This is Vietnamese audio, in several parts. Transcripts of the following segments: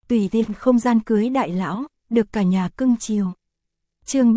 tùy tiện không gian cưới đại lão, được cả nhà cưng chiều. Chương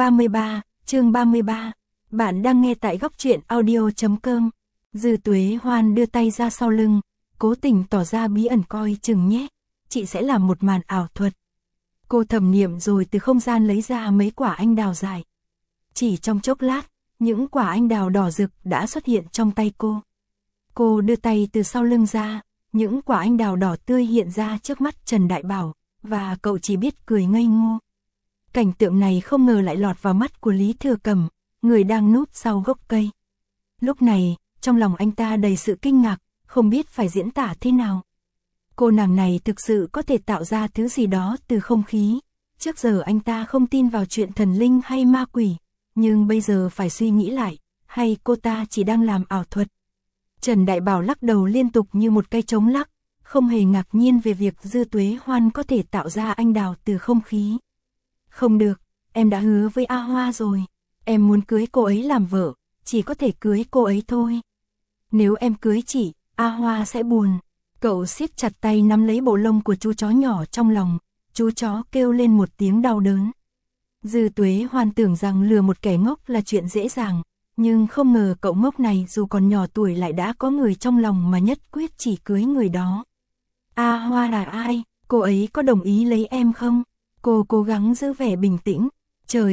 33, bạn đang nghe tại góc truyện audio.com. Dư Tuế Hoan đưa tay ra sau lưng, cố tình tỏ ra bí ẩn coi chừng nhé, chị sẽ làm một màn ảo thuật. Cô thầm niệm rồi từ không gian lấy ra mấy quả anh đào dài. Chỉ trong chốc lát, những quả anh đào đỏ rực đã xuất hiện trong tay cô. Cô đưa tay từ sau lưng ra, những quả anh đào đỏ tươi hiện ra trước mắt Trần Đại Bảo, và cậu chỉ biết cười ngây ngô. Cảnh tượng này không ngờ lại lọt vào mắt của Lý Thừa Cẩm, người đang núp sau gốc cây. Lúc này, trong lòng anh ta đầy sự kinh ngạc, không biết phải diễn tả thế nào. Cô nàng này thực sự có thể tạo ra thứ gì đó từ không khí. Trước giờ anh ta không tin vào chuyện thần linh hay ma quỷ, nhưng bây giờ phải suy nghĩ lại, hay cô ta chỉ đang làm ảo thuật. Trần Đại Bảo lắc đầu liên tục như một cây trống lắc, không hề ngạc nhiên về việc Dư Tuế Hoan có thể tạo ra anh đào từ không khí. Không được, em đã hứa với A Hoa rồi, em muốn cưới cô ấy làm vợ, chỉ có thể cưới cô ấy thôi. Nếu em cưới chị, A Hoa sẽ buồn. Cậu siết chặt tay nắm lấy bộ lông của chú chó nhỏ trong lòng, chú chó kêu lên một tiếng đau đớn. Dư Tuế Hoan tưởng rằng lừa một kẻ ngốc là chuyện dễ dàng, nhưng không ngờ cậu ngốc này dù còn nhỏ tuổi lại đã có người trong lòng mà nhất quyết chỉ cưới người đó. A Hoa là ai? Cô ấy có đồng ý lấy em không? Cô cố gắng giữ vẻ bình tĩnh. Trời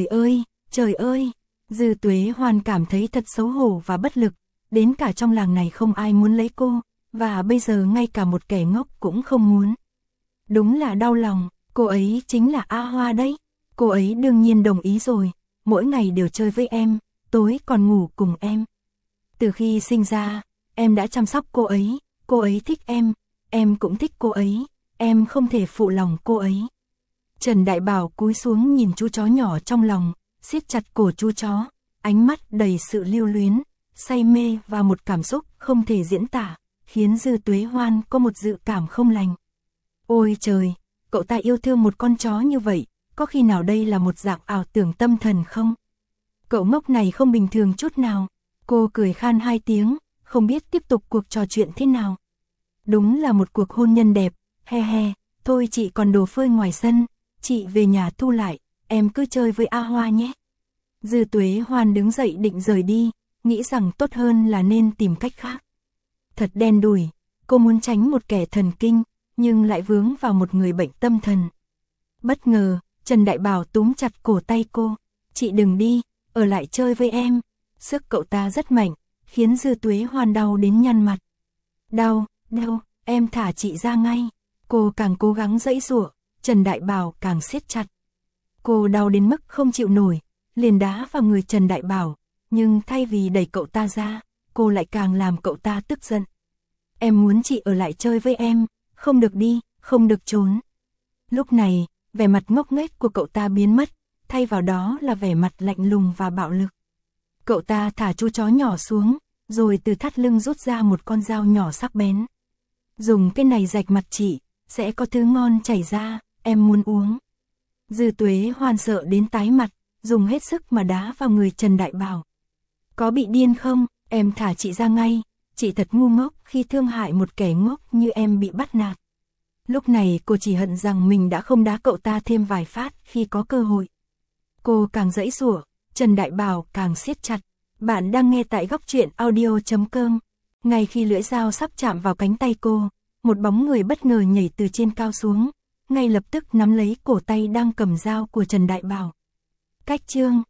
ơi! Dư Tuế Hoan cảm thấy thật xấu hổ và bất lực, đến cả trong làng này không ai muốn lấy cô, và bây giờ ngay cả một kẻ ngốc cũng không muốn. Đúng là đau lòng, cô ấy chính là A Hoa đấy. Cô ấy đương nhiên đồng ý rồi, mỗi ngày đều chơi với em, tối còn ngủ cùng em. Từ khi sinh ra, em đã chăm sóc cô ấy thích em cũng thích cô ấy, em không thể phụ lòng cô ấy. Trần Đại Bảo cúi xuống nhìn chú chó nhỏ trong lòng, siết chặt cổ chú chó, ánh mắt đầy sự lưu luyến, say mê và một cảm xúc không thể diễn tả, khiến Dư Tuế Hoan có một dự cảm không lành. Ôi trời, cậu ta yêu thương một con chó như vậy, có khi nào đây là một dạng ảo tưởng tâm thần không? Cậu ngốc này không bình thường chút nào. Cô cười khan hai tiếng, không biết tiếp tục cuộc trò chuyện thế nào. Đúng là một cuộc hôn nhân đẹp, he he, thôi chị còn đồ phơi ngoài sân, chị về nhà thu lại, em cứ chơi với A Hoa nhé. Dư Tuế Hoan đứng dậy định rời đi, nghĩ rằng tốt hơn là nên tìm cách khác. Thật đen đủi, cô muốn tránh một kẻ thần kinh, nhưng lại vướng vào một người bệnh tâm thần. Bất ngờ, Trần Đại Bảo túm chặt cổ tay cô, chị đừng đi, ở lại chơi với em. Sức cậu ta rất mạnh, khiến Dư Tuế Hoan đau đến nhăn mặt. Đau, em thả chị ra ngay. Cô càng cố gắng giãy giụa, Trần Đại Bảo càng siết chặt. Cô đau đến mức không chịu nổi, liền đá vào người Trần Đại Bảo, nhưng thay vì đẩy cậu ta ra, cô lại càng làm cậu ta tức giận. Em muốn chị ở lại chơi với em, không được đi, không được trốn. Lúc này, vẻ mặt ngốc nghếch của cậu ta biến mất, thay vào đó là vẻ mặt lạnh lùng và bạo lực. Cậu ta thả chú chó nhỏ xuống, rồi từ thắt lưng rút ra một con dao nhỏ sắc bén. Dùng cái này rạch mặt chị, sẽ có thứ ngon chảy ra, em muốn uống. Dư Tuế Hoan sợ đến tái mặt, dùng hết sức mà đá vào người Trần Đại Bảo. Có bị điên không, em thả chị ra ngay, chị thật ngu ngốc khi thương hại một kẻ ngốc như em bị bắt nạt. Lúc này cô chỉ hận rằng mình đã không đá cậu ta thêm vài phát khi có cơ hội. Cô càng giãy giụa, Trần Đại Bảo càng siết chặt. Bạn đang nghe tại góc truyện audio.com. Ngay khi lưỡi dao sắp chạm vào cánh tay cô, một bóng người bất ngờ nhảy từ trên cao xuống, ngay lập tức nắm lấy cổ tay đang cầm dao của Trần Đại Bảo. Cách chương